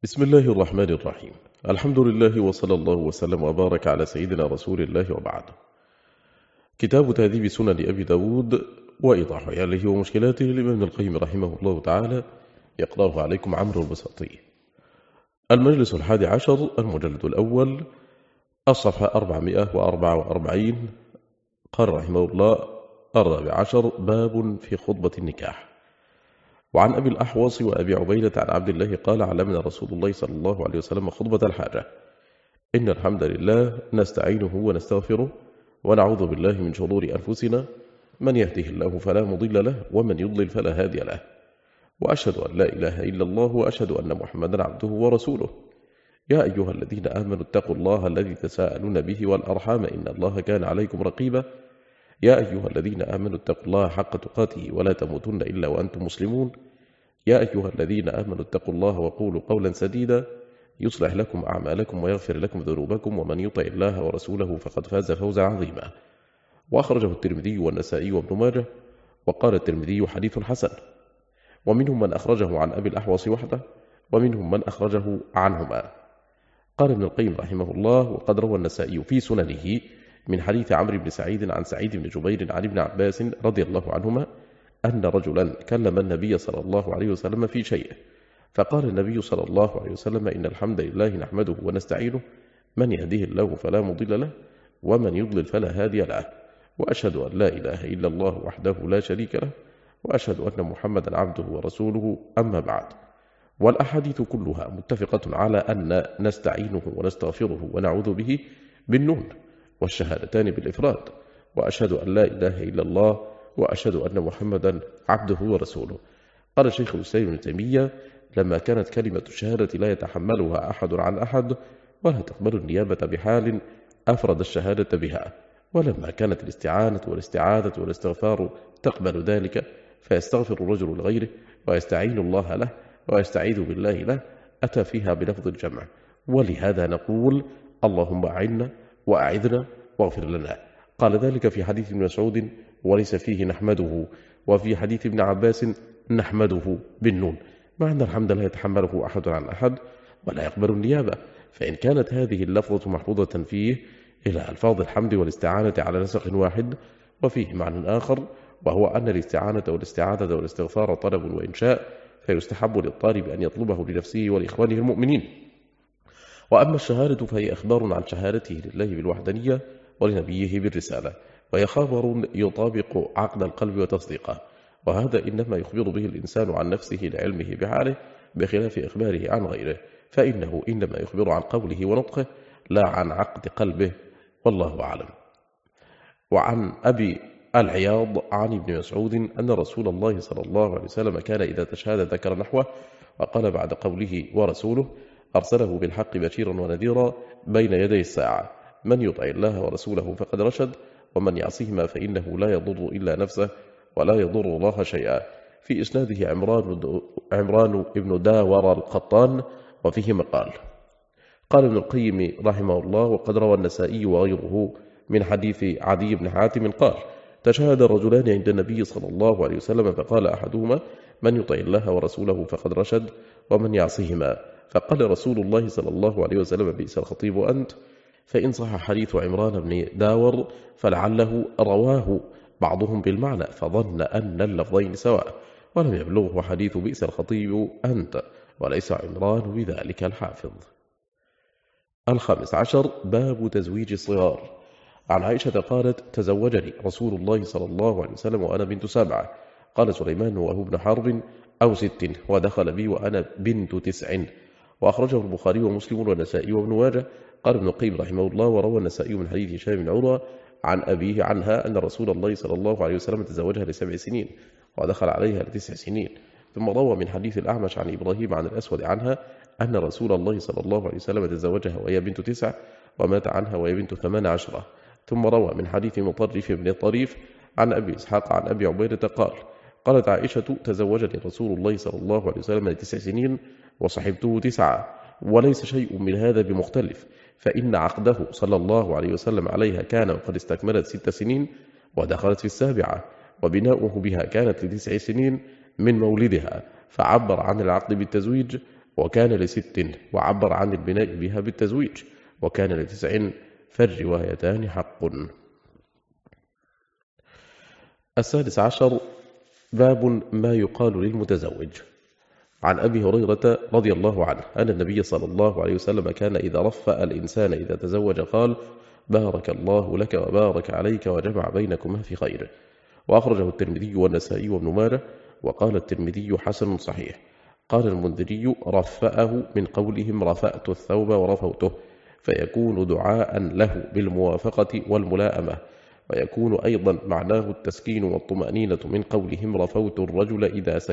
بسم الله الرحمن الرحيم. الحمد لله وصلى الله وسلم وبارك على سيدنا رسول الله وبعد. كتاب تهذيب سنن أبي داود وإيضاح عياله ومشكلاته لابن القيم رحمه الله تعالى، يقرأه عليكم عمرو البساطي. المجلس 11، المجلد الأول، الصفحة 444. قال رحمه الله: 14، باب في خطبة النكاح. وعن أبي الأحوص وأبي عبيدة عن عبد الله قال: علمنا رسول الله صلى الله عليه وسلم خطبة الحاجة: إن الحمد لله نستعينه ونستغفره ونعوذ بالله من شرور أنفسنا، من يهده الله فلا مضل له ومن يضلل فلا هادي له، وأشهد أن لا إله إلا الله وأشهد أن محمدا عبده ورسوله. يا أيها الذين آمنوا اتقوا الله الذي تساءلون به والأرحام إن الله كان عليكم رقيبا. يا أيها الذين آمنوا اتقوا الله حق تقاته ولا تموتن إلا وأنتم مسلمون. يا أيها الذين آمنوا اتقوا الله وقولوا قولا سديدا يصلح لكم أعمالكم ويغفر لكم ذنوبكم، ومن يطع الله ورسوله فقد فاز فوزا عظيما. وأخرجه الترمذي والنسائي وابن ماجه، وقال الترمذي حديث حسن. ومنهم من أخرجه عن أبي الأحوص وحده، ومنهم من أخرجه عنهما. قال ابن القيم رحمه الله: وقد روى النسائي في سننه من حديث عمرو بن سعيد عن سعيد بن جبير عن ابن عباس رضي الله عنهما أن رجلا كلم النبي صلى الله عليه وسلم في شيء، فقال النبي صلى الله عليه وسلم: إن الحمد لله نحمده ونستعينه، من يهده الله فلا مضل له ومن يضلل فلا هادي له، وأشهد أن لا إله إلا الله وحده لا شريك له، وأشهد أن محمدا عبده ورسوله. أما بعد، والأحاديث كلها متفقة على أن نستعينه ونستغفره ونعوذ به بالنون، والشهادتان بالإفراد، وأشهد أن لا إله إلا الله وأشهد أن محمدا عبده ورسوله. قال شيخ الإسلام ابن تيمية: لما كانت كلمة الشهادة لا يتحملها أحد عن أحد ولا تقبل النيابة بحال، أفرد الشهادة بها. ولما كانت الاستعانة والاستعاذة والاستغفار تقبل ذلك، فيستغفر الرجل لغيره ويستعين الله له ويستعيذ بالله له، أتى فيها بلفظ الجمع. ولهذا نقول: اللهم أعنا وأعذنا واغفر لنا. قال ذلك في حديث ابن مسعود: وليس فيه نحمده، وفي حديث ابن عباس: نحمده بالنون، مع أن الحمد لا يتحمله أحد عن أحد ولا يقبل النيابة، فإن كانت هذه اللفظة محفوظة فيه إلى ألفاظ الحمد والاستعانة على نسق واحد. وفيه معنى آخر، وهو أن الاستعانة والاستعاذة والاستغفار طلب وإنشاء، فيستحب للطالب أن يطلبه لنفسه ولإخوانه المؤمنين. وأما الشهادة فهي أخبار عن شهادته لله بالوحدانية ولنبيه بالرسالة، وهي خبر يطابق عقد القلب وتصديقه، وهذا إنما يخبر به الإنسان عن نفسه لعلمه بحاله، بخلاف إخباره عن غيره، فإنه إنما يخبر عن قوله ونطقه لا عن عقد قلبه، والله أعلم. وعن أبي العياض عن ابن مسعود أن رسول الله صلى الله عليه وسلم كان إذا تشهد ذكر نحوه، وقال بعد قوله ورسوله: أرسله بالحق بشيرا ونذيرا بين يدي الساعة، من يطع الله ورسوله فقد رشد، ومن يعصيهما فإنه لا يضر إلا نفسه ولا يضر الله شيئا. في إسناده عمران ابن داور القطان، وفيه مقال. قال ابن القيم رحمه الله: وقد روى النسائي وغيره من حديث عدي بن حاتم قال: تشهد رجلان عند النبي صلى الله عليه وسلم، فقال أحدهما: من يطع الله ورسوله فقد رشد، ومن يعصيهما. فقال رسول الله صلى الله عليه وسلم: بئس الخطيب أنت. فإن صح حديث عمران بن داور فلعله رواه بعضهم بالمعنى فظن أن اللفظين سواء، ولم يبلغه حديث بئس الخطيب أنت، وليس عمران بذلك الحافظ. 15، باب تزويج الصغار. عن عائشة قالت: تزوجني رسول الله صلى الله عليه وسلم وأنا بنت 7. قال سليمان: وهو ابن حرب أو 6، ودخل بي وأنا بنت 9. وأخرجه البخاري ومسلم والنسائي وابن ماجه. قال ابن القيم رحمه الله: وروى النسائي من حديث هشام بن عروة عن أبيه عنها أن رسول الله صلى الله عليه وسلم تزوجها ل7 سنين ودخل عليها ل9 سنين. ثم روى من حديث الأعمش عن إبراهيم عن الأسود عنها أن رسول الله صلى الله عليه وسلم تزوجها وهي بنت 9 ومات عنها وهي بنت 18. ثم روى من حديث مطرف بن الطريف عن أبي إسحاق عن أبي عبيدة قال: قالت عائشة: تزوجني رسول الله صلى الله عليه وسلم ل9 سنين وصحبته 9، وليس شيء من هذا بمختلف، فإن عقده صلى الله عليه وسلم عليها كان وقد استكملت 6 سنين ودخلت في 7، وبناؤه بها كانت ل9 سنين من مولدها، فعبر عن العقد بالتزويج وكان ل6 وعبر عن البناء بها بالتزويج، وكان ل9 فالروايتان حق. 16. باب ما يقال للمتزوج. عن أبي هريرة رضي الله عنه أن النبي صلى الله عليه وسلم كان إذا رفأ الإنسان إذا تزوج قال: بارك الله لك وبارك عليك وجمع بينكما في خير. وأخرجه الترمذي والنسائي وابن ماجه، وقال الترمذي حسن صحيح. قال المنذري: رفأه من قولهم رفأت الثوب ورفوته، فيكون دعاء له بالموافقة والملائمة، ويكون أيضا معناه التسكين والطمأنينة من قولهم رفوت الرجل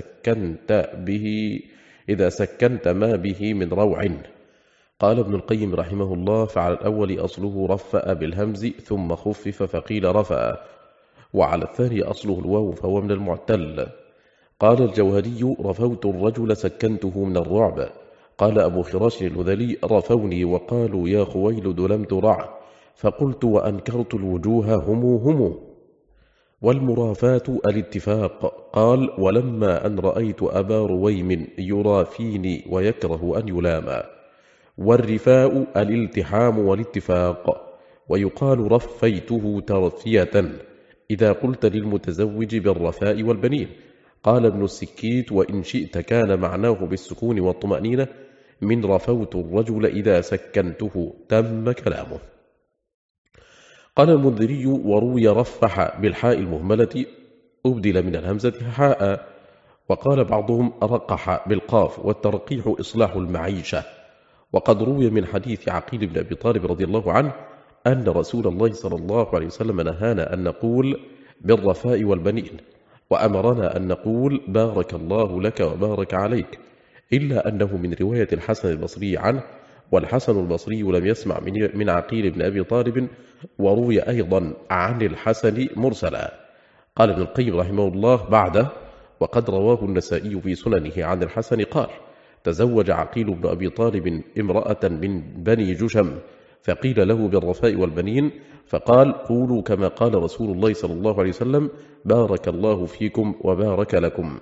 إذا سكنت ما به من روع. قال ابن القيم رحمه الله: فعلى الأول أصله رفأ بالهمز ثم خفف فقيل رفأ، وعلى الثاني أصله الواو فهو من المعتل. قال الجوهري: رفوت الرجل سكنته من الرعب. قال أبو خراش الهذلي: رفوني وقالوا يا خويلد لم ترع، فقلت وأنكرت الوجوه هم. والمرافات الاتفاق. قال: ولما أن رأيت أبا رويم يرافيني ويكره أن يلام. والرفاء الالتحام والاتفاق. ويقال رفيته ترفية إذا قلت للمتزوج بالرفاء والبنين. قال ابن السكيت: وإن شئت كان معناه بالسكون والطمأنينة من رفوت الرجل إذا سكنته. تم كلامه. قال المنذري: وروي رفح بالحاء المهملة أبدل من الهمزة حاء. وقال بعضهم رقح بالقاف، والترقيح إصلاح المعيشة. وقد روي من حديث عقيل بن أبي طالب رضي الله عنه أن رسول الله صلى الله عليه وسلم نهانا أن نقول بالرفاء والبنين، وأمرنا أن نقول بارك الله لك وبارك عليك، إلا أنه من رواية الحسن البصري عنه، والحسن البصري لم يسمع من عقيل بن أبي طالب، وروي أيضا عن الحسن مرسلا. قال ابن القيم رحمه الله بعده: وقد رواه النسائي في سننه عن الحسن قال: تزوج عقيل بن أبي طالب امرأة من بني جشم، فقيل له بالرفاء والبنين، فقال: قولوا كما قال رسول الله صلى الله عليه وسلم: بارك الله فيكم وبارك لكم.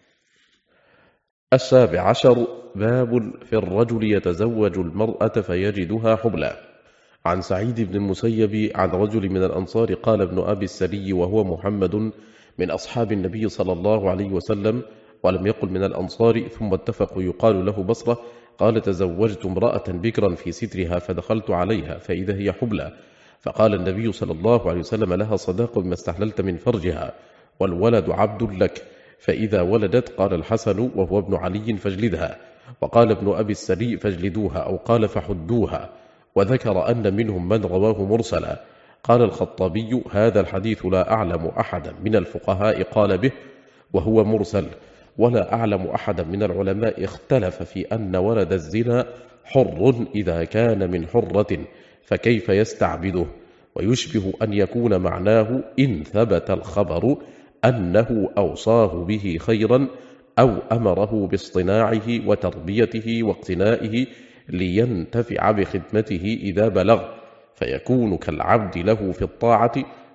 17. باب في الرجل يتزوج المرأة فيجدها حبلا. عن سعيد بن المسيب عن رجل من الأنصار قال ابن أبي السري وهو محمد من أصحاب النبي صلى الله عليه وسلم، ولم يقل من الأنصار، ثم اتفقوا يقال له بصرة، قال: تزوجت امرأة بكرا في سترها فدخلت عليها فإذا هي حبلى، فقال النبي صلى الله عليه وسلم: لها صداق بما استحللت من فرجها، والولد عبد لك، فإذا ولدت قال الحسن وهو ابن علي: فاجلدها. وقال ابن أبي السري: فاجلدوها، أو قال فحدوها. وذكر أن منهم من رواه مرسلا. قال الخطابي: هذا الحديث لا أعلم أحدا من الفقهاء قال به وهو مرسل، ولا أعلم أحدا من العلماء اختلف في أن ولد الزنا حر إذا كان من حرة، فكيف يستعبده؟ ويشبه أن يكون معناه إن ثبت الخبر أنه أوصاه به خيرا أو أمره باصطناعه وتربيته واقتنائه لينتفع بخدمته إذا بلغ، فيكون كالعبد له في الطاعة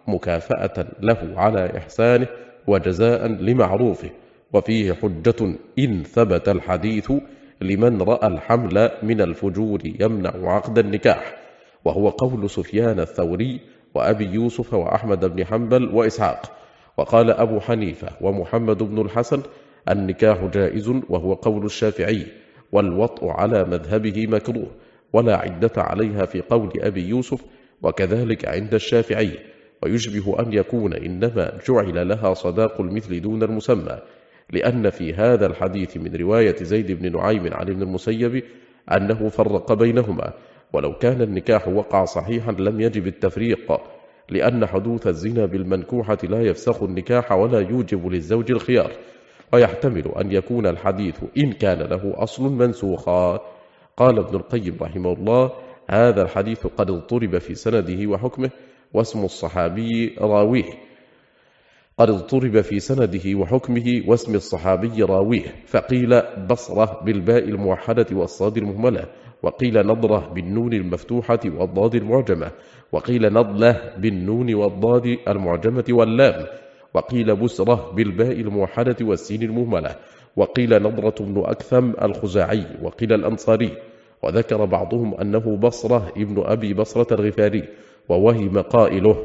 مكافأة له على إحسانه وجزاء لمعروفه. وفيه حجة إن ثبت الحديث لمن رأى الحمل من الفجور يمنع عقد النكاح، وهو قول سفيان الثوري وأبي يوسف وأحمد بن حنبل وإسحاق. وقال أبو حنيفة ومحمد بن الحسن: النكاح جائز، وهو قول الشافعي، والوطء على مذهبه مكروه، ولا عدة عليها في قول أبي يوسف، وكذلك عند الشافعي. ويشبه أن يكون إنما جعل لها صداق المثل دون المسمى، لأن في هذا الحديث من رواية زيد بن نعيم عن ابن المسيب أنه فرق بينهما، ولو كان النكاح وقع صحيحا لم يجب التفريق، لأن حدوث الزنا بالمنكوحة لا يفسخ النكاح ولا يوجب للزوج الخيار. ويحتمل أن يكون الحديث إن كان له أصل منسوخا. قال ابن القيم رحمه الله: هذا الحديث قد اضطرب في سنده وحكمه، واسم الصحابي راويه. قد اضطرب في سنده وحكمه واسم الصحابي راويه، فقيل بصرة بالباء الموحدة والصاد المهملة، وقيل نضرة بالنون المفتوحة والضاد المعجمة، وقيل نضلة بالنون والضاد المعجمة واللام، وقيل بسرة بالباء الموحدة والسين المهملة، وقيل نضرة بن أكثم الخزاعي، وقيل الأنصاري، وذكر بعضهم أنه بصرة ابن أبي بصرة الغفاري، ووهم قائله،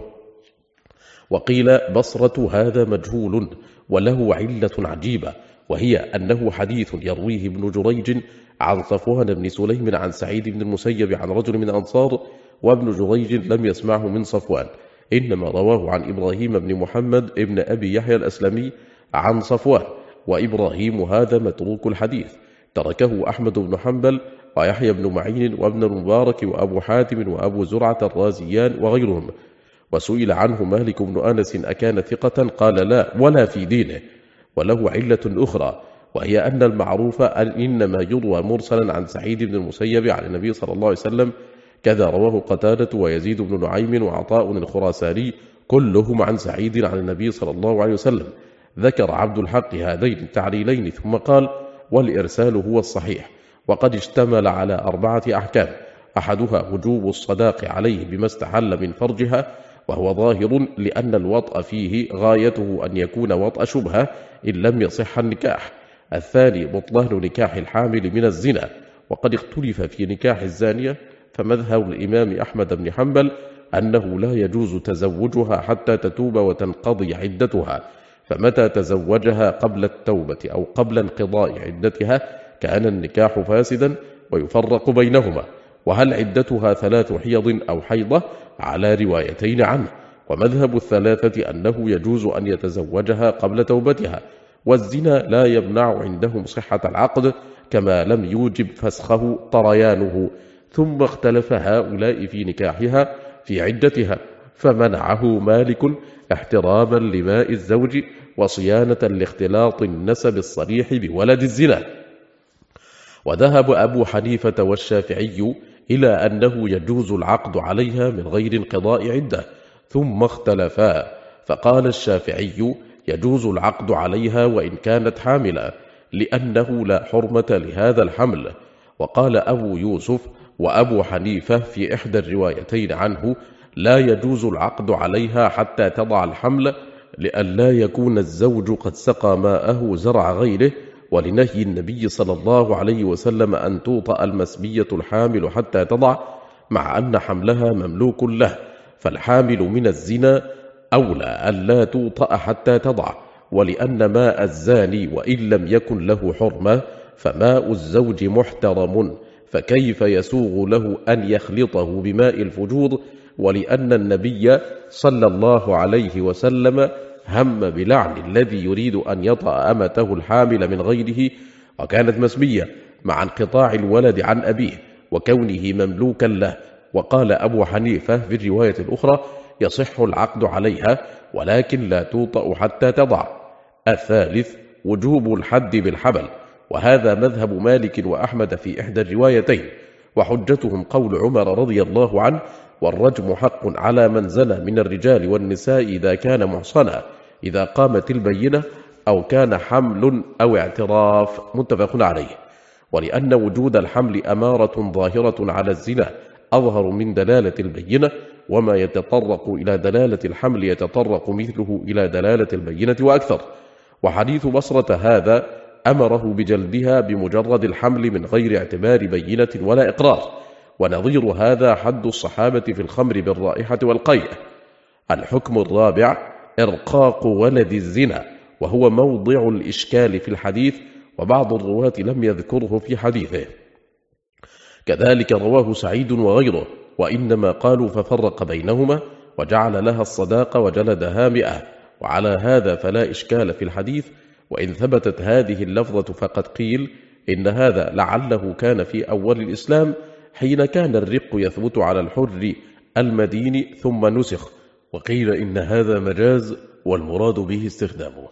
وقيل بصرة هذا مجهول وله علة عجيبة، وهي أنه حديث يرويه ابن جريج عن صفوان بن سليم عن سعيد بن المسيب عن رجل من الأنصار، وابن جريج لم يسمعه من صفوان، إنما رواه عن إبراهيم بن محمد ابن أبي يحيى الأسلمي عن صفوان، وإبراهيم هذا متروك الحديث، تركه أحمد بن حنبل ويحيى بن معين وابن المبارك وأبو حاتم وأبو زرعة الرازيان وغيرهم. وسئل عنه مالك بن أنس أكان ثقة؟ قال لا، ولا في دينه. وله علة أخرى، وهي أن المعروف إنما يروى مرسلا عن سعيد بن المسيب عن النبي صلى الله عليه وسلم، كذا رواه قتادة ويزيد بن نعيم وعطاء الخراساني كلهم عن سعيد عن النبي صلى الله عليه وسلم. ذكر عبد الحق هذين التعليلين ثم قال: والإرسال هو الصحيح، وقد اشتمل على 4 أحكام، أحدها وجوب الصداق عليه بما استحل من فرجها، وهو ظاهر لأن الوطأ فيه غايته أن يكون وطأ شبهة إن لم يصح النكاح. الثاني بطلان نكاح الحامل من الزنا، وقد اختلف في نكاح الزانية، فمذهب الإمام أحمد بن حنبل أنه لا يجوز تزوجها حتى تتوب وتنقضي عدتها، فمتى تزوجها قبل التوبة أو قبل انقضاء عدتها كان النكاح فاسدا، ويفرق بينهما. وهل عدتها 3 حيض أو حيضة؟ على روايتين عنه. ومذهب الثلاثة أنه يجوز أن يتزوجها قبل توبتها، والزنا لا يمنع عندهم صحة العقد، كما لم يوجب فسخه طريانه. ثم اختلف هؤلاء في نكاحها في عدتها، فمنعه مالك احتراما لماء الزوج وصيانة لاختلاط النسب الصريح بولد الزنا. وذهب أبو حنيفة والشافعي إلى أنه يجوز العقد عليها من غير انقضاء عدة، ثم اختلفا، فقال الشافعي يجوز العقد عليها وإن كانت حاملة، لأنه لا حرمة لهذا الحمل. وقال أبو يوسف وأبو حنيفة في إحدى الروايتين عنه لا يجوز العقد عليها حتى تضع الحمل، لئلا يكون الزوج قد سقى ماءه زرع غيره، ولنهي النبي صلى الله عليه وسلم أن توطأ المسبية الحامل حتى تضع، مع أن حملها مملوك له، فالحامل من الزنا أولى ألا توطأ حتى تضع. ولأن ماء الزاني وإن لم يكن له حرمة فماء الزوج محترم، فكيف يسوغ له أن يخلطه بماء الفجور؟ ولأن النبي صلى الله عليه وسلم هم بلعن الذي يريد أن يطأ أمته الحامل من غيره، وكانت مسبية مع انقطاع الولد عن أبيه وكونه مملوكا له. وقال أبو حنيفة في الرواية الأخرى يصح العقد عليها ولكن لا توطأ حتى تضع. الثالث وجوب الحد بالحبل، وهذا مذهب مالك وأحمد في إحدى الروايتين، وحجتهم قول عمر رضي الله عنه: والرجم حق على من زنى من الرجال والنساء إذا كان محصنا، إذا قامت البينة أو كان حمل أو اعتراف، متفق عليه. ولأن وجود الحمل أمارة ظاهرة على الزنا أظهر من دلالة البينة، وما يتطرق إلى دلالة الحمل يتطرق مثله إلى دلالة البينة وأكثر. وحديث بصرة هذا أمره بجلدها بمجرد الحمل من غير اعتبار بينة ولا إقرار، ونظير هذا حد الصحابة في الخمر بالرائحة والقيء. الحكم الرابع إرقاق ولد الزنا، وهو موضع الإشكال في الحديث، وبعض الرواة لم يذكره في حديثه، كذلك رواه سعيد وغيره، وإنما قالوا ففرق بينهما وجعل لها الصداق وجلدها 100. وعلى هذا فلا إشكال في الحديث. وإن ثبتت هذه اللفظة فقد قيل إن هذا لعله كان في أول الإسلام، حين كان الرق يثبت على الحر المدين ثم نسخ، وقيل إن هذا مجاز والمراد به استخدامه.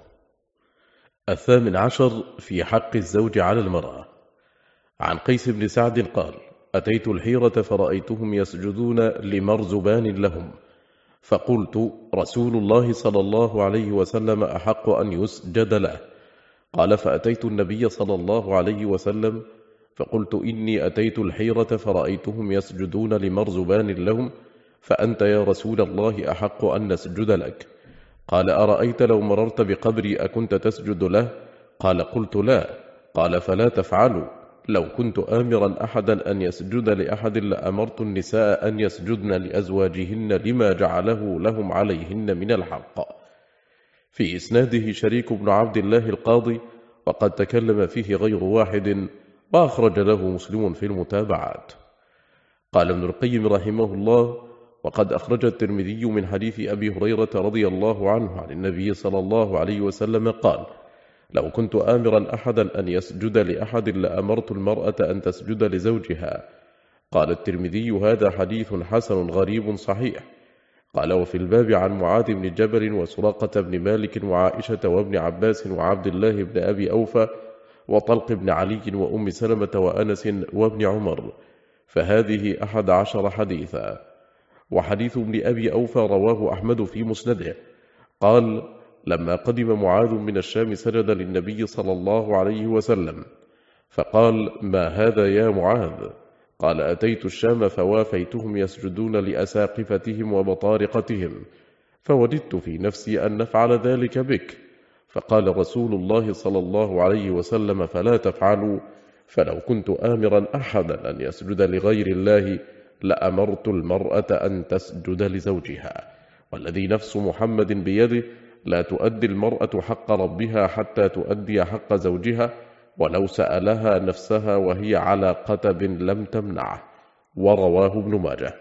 18 في حق الزوج على المرأة. عن قيس بن سعد قال: أتيت الحيرة فرأيتهم يسجدون لمرزبان لهم، فقلت: رسول الله صلى الله عليه وسلم أحق أن يسجد له. قال: فأتيت النبي صلى الله عليه وسلم فقلت: إني أتيت الحيرة فرأيتهم يسجدون لمرزبان لهم، فأنت يا رسول الله أحق أن نسجد لك. قال: أرأيت لو مررت بقبري أكنت تسجد له؟ قال: قلت: لا. قال: فلا تفعلوا. لو كنت آمرا أحدا أن يسجد لأحد لأمرت النساء أن يسجدن لأزواجهن لما جعله لهم عليهن من الحق. في إسناده شريك بن عبد الله القاضي، وقد تكلم فيه غير واحد، وأخرج له مسلم في المتابعات. قال ابن القيم رحمه الله: وقد أخرج الترمذي من حديث أبي هريرة رضي الله عنه عن النبي صلى الله عليه وسلم قال: لو كنت آمرا أحدا أن يسجد لأحد لأمرت المرأة أن تسجد لزوجها. قال الترمذي: هذا حديث حسن غريب صحيح. قال: وفي الباب عن معاذ بن جبل وسراقة بن مالك وعائشة وابن عباس وعبد الله بن أبي أوفى وطلق بن علي وأم سلمة وأنس وابن عمر، فهذه 11 حديثا. وحديث ابن أبي أوفى رواه أحمد في مسنده. قال: لما قدم معاذ من الشام سجد للنبي صلى الله عليه وسلم، فقال: ما هذا يا معاذ؟ قال: أتيت الشام فوافيتهم يسجدون لأساقفتهم وبطارقتهم، فوددت في نفسي أن نفعل ذلك بك. فقال رسول الله صلى الله عليه وسلم: فلا تفعلوا. فلو كنت آمرا أحدا أن يسجد لغير الله لأمرت المرأة أن تسجد لزوجها، والذي نفس محمد بيده لا تؤدي المرأة حق ربها حتى تؤدي حق زوجها، ولو سألها نفسها وهي على قتب لم تمنعه. ورواه ابن ماجه.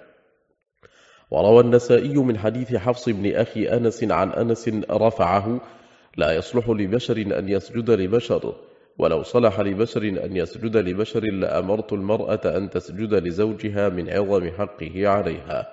وروى النسائي من حديث حفص بن أخي أنس عن أنس رفعه: لا يصلح لبشر أن يسجد لبشر، ولو صلح لبشر أن يسجد لبشر لأمرت المرأة أن تسجد لزوجها من عظم حقه عليها.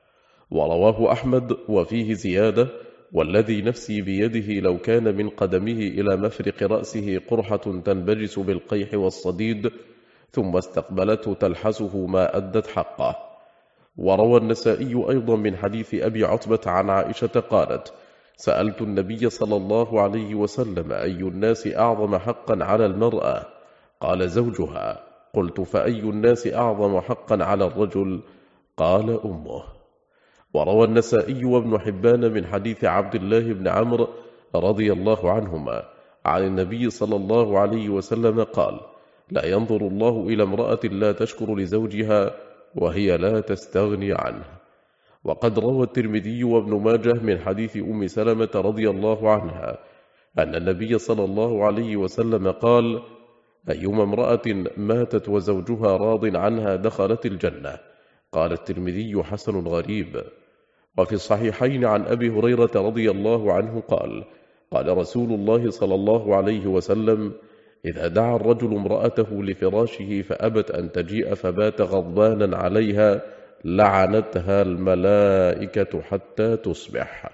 ورواه أحمد وفيه زيادة: والذي نفسي بيده لو كان من قدمه إلى مفرق رأسه قرحة تنبجس بالقيح والصديد ثم استقبلته تلحسه ما أدت حقه. وروى النسائي أيضا من حديث أبي عتبة عن عائشة قالت: سألت النبي صلى الله عليه وسلم: أي الناس أعظم حقا على المرأة؟ قال: زوجها. قلت: فأي الناس أعظم حقا على الرجل؟ قال: أمه. وروى النسائي وابن حبان من حديث عبد الله بن عمرو رضي الله عنهما عن النبي صلى الله عليه وسلم قال: لا ينظر الله إلى امرأة لا تشكر لزوجها وهي لا تستغني عنه. وقد روى الترمذي وابن ماجه من حديث أم سلمة رضي الله عنها أن النبي صلى الله عليه وسلم قال: أيما امرأة ماتت وزوجها راض عنها دخلت الجنة. قال الترمذي: حسن غريب. وفي الصحيحين عن أبي هريرة رضي الله عنه قال: قال رسول الله صلى الله عليه وسلم: إذا دعا الرجل امرأته لفراشه فأبت أن تجيء فبات غضبانا عليها لعنتها الملائكة حتى تصبح.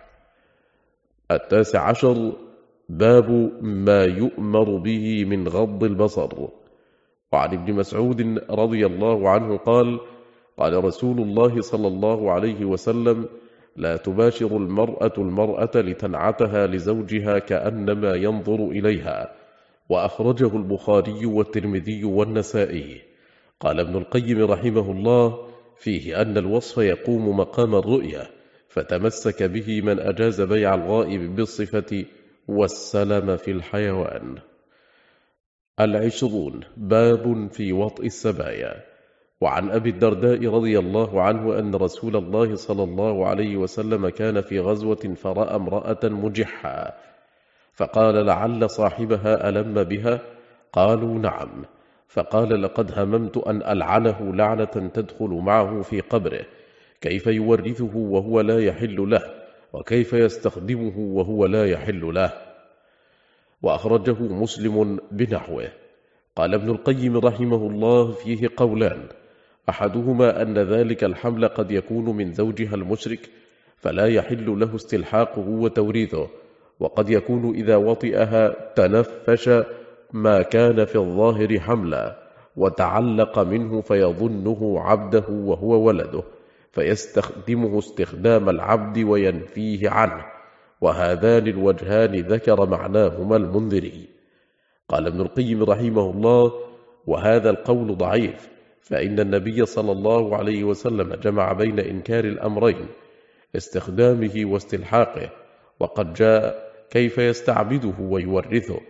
19. باب ما يؤمر به من غض البصر. وعن ابن مسعود رضي الله عنه قال: قال رسول الله صلى الله عليه وسلم: لا تباشر المرأة لتنعتها لزوجها كأنما ينظر إليها. وأخرجه البخاري والترمذي والنسائي. قال ابن القيم رحمه الله: فيه أن الوصف يقوم مقام الرؤية، فتمسك به من أجاز بيع الغائب بالصفة والسلم في الحيوان. 20. باب في وطء السبايا. وعن أبي الدرداء رضي الله عنه أن رسول الله صلى الله عليه وسلم كان في غزوة فرأى امرأة مجحة، فقال: لعل صاحبها ألم بها؟ قالوا: نعم. فقال: لقد هممت أن ألعنه لعنة تدخل معه في قبره، كيف يورثه وهو لا يحل له، وكيف يستخدمه وهو لا يحل له. وأخرجه مسلم بنحوه. قال ابن القيم رحمه الله: فيه قولان: أحدهما أن ذلك الحمل قد يكون من زوجها المشرك فلا يحل له استلحاقه وتوريثه، وقد يكون إذا وطئها تنفش ما كان في الظاهر حملا وتعلق منه فيظنه عبده وهو ولده، فيستخدمه استخدام العبد وينفيه عنه. وهذان الوجهان ذكر معناهما المنذري. قال ابن القيم رحمه الله: وهذا القول ضعيف، فإن النبي صلى الله عليه وسلم جمع بين إنكار الأمرين، استخدامه واستلحاقه، وقد جاء كيف يستعبده ويورثه،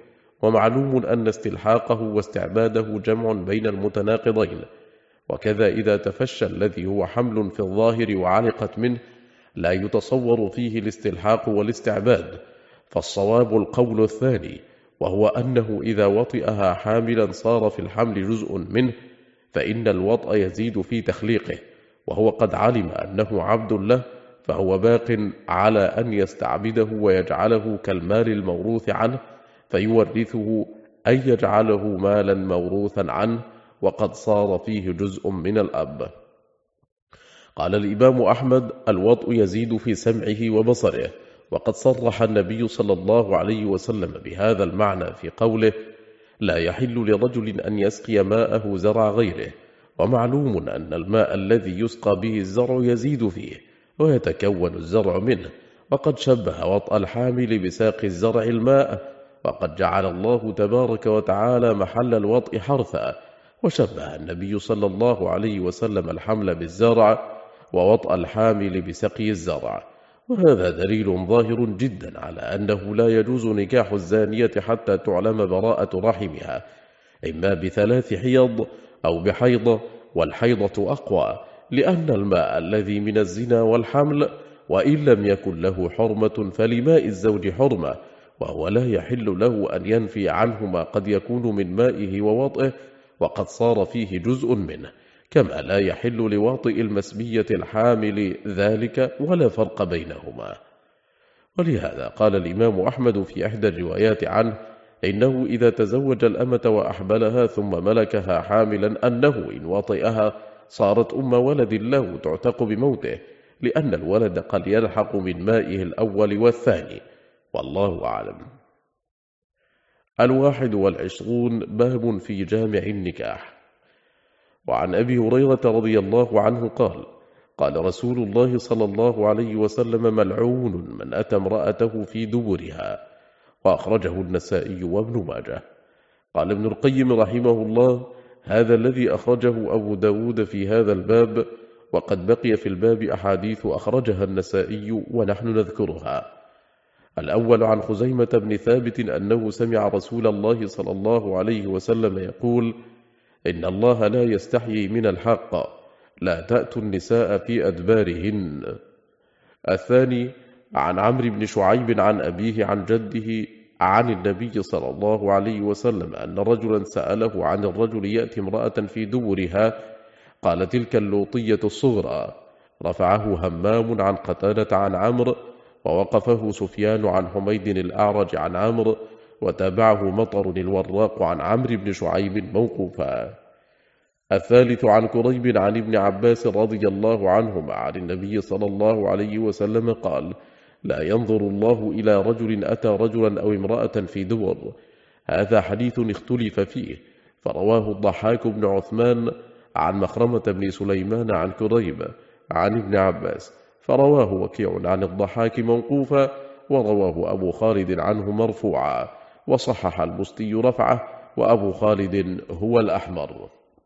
ومعلوم أن استلحاقه واستعباده جمع بين المتناقضين، وكذا إذا تفشى الذي هو حمل في الظاهر وعلقت منه لا يتصور فيه الاستلحاق والاستعباد، فالصواب القول الثاني، وهو أنه إذا وطئها حاملا صار في الحمل جزء منه، فإن الوطأ يزيد في تخليقه، وهو قد علم أنه عبد له، فهو باق على أن يستعبده ويجعله كالمال الموروث عنه، فيورثه أن يجعله مالا موروثا عنه، وقد صار فيه جزء من الأب. قال الإمام أحمد: الوطء يزيد في سمعه وبصره، وقد صرح النبي صلى الله عليه وسلم بهذا المعنى في قوله: لا يحل لرجل أن يسقي ماءه زرع غيره، ومعلوم أن الماء الذي يسقى به الزرع يزيد فيه ويتكون الزرع منه، وقد شبه وطأ الحامل بساق الزرع الماء، وقد جعل الله تبارك وتعالى محل الوطء حرثا، وشبه النبي صلى الله عليه وسلم الحمل بالزرع ووطأ الحامل بسقي الزرع. وهذا دليل ظاهر جدا على أنه لا يجوز نكاح الزانية حتى تعلم براءة رحمها، إما ب3 حيض أو بحيضة، والحيضة أقوى، لأن الماء الذي من الزنا والحمل وإن لم يكن له حرمة فلماء الزوج حرمة، وهو لا يحل له أن ينفي عنه ما قد يكون من مائه ووطئه وقد صار فيه جزء منه، كما لا يحل لواطئ المسبية الحامل ذلك، ولا فرق بينهما. ولهذا قال الإمام أحمد في إحدى الروايات عنه: إنه إذا تزوج الأمة وأحبلها ثم ملكها حاملا أنه إن وطئها صارت أم ولد له تعتق بموته، لأن الولد قد يلحق من مائه الأول والثاني، والله أعلم. 21 باب في جامع النكاح. وعن أبي هريرة رضي الله عنه قال: قال رسول الله صلى الله عليه وسلم: ملعون من أتى امرأته في دبرها، وأخرجه النسائي وابن ماجه. قال ابن القيم رحمه الله: هذا الذي أخرجه أبو داود في هذا الباب، وقد بقي في الباب أحاديث أخرجها النسائي ونحن نذكرها. الأول عن خزيمة بن ثابت أنه سمع رسول الله صلى الله عليه وسلم يقول: إن الله لا يستحيي من الحق، لا تأتوا النساء في أدبارهن. الثاني عن عمرو بن شعيب عن أبيه عن جده عن النبي صلى الله عليه وسلم أن رجلا سأله عن الرجل يأتي امرأة في دبرها، قال: تلك اللوطية الصغرى. رفعه همام عن قتادة عن عمرو، ووقفه سفيان عن حميد الأعرج عن عمرو، وتابعه مطر الوراق عن عمرو بن شعيب موقوفا. الثالث عن كريب عن ابن عباس رضي الله عنهما عن النبي صلى الله عليه وسلم قال: لا ينظر الله إلى رجل أتى رجلا أو امرأة في دبر. هذا حديث اختلف فيه، فرواه الضحاك بن عثمان عن مخرمة بن سليمان عن كريب عن ابن عباس، فرواه وكيع عن الضحاك موقوفا، ورواه أبو خالد عنه مرفوعا، وصحح البستي رفعه، وأبو خالد هو الأحمر.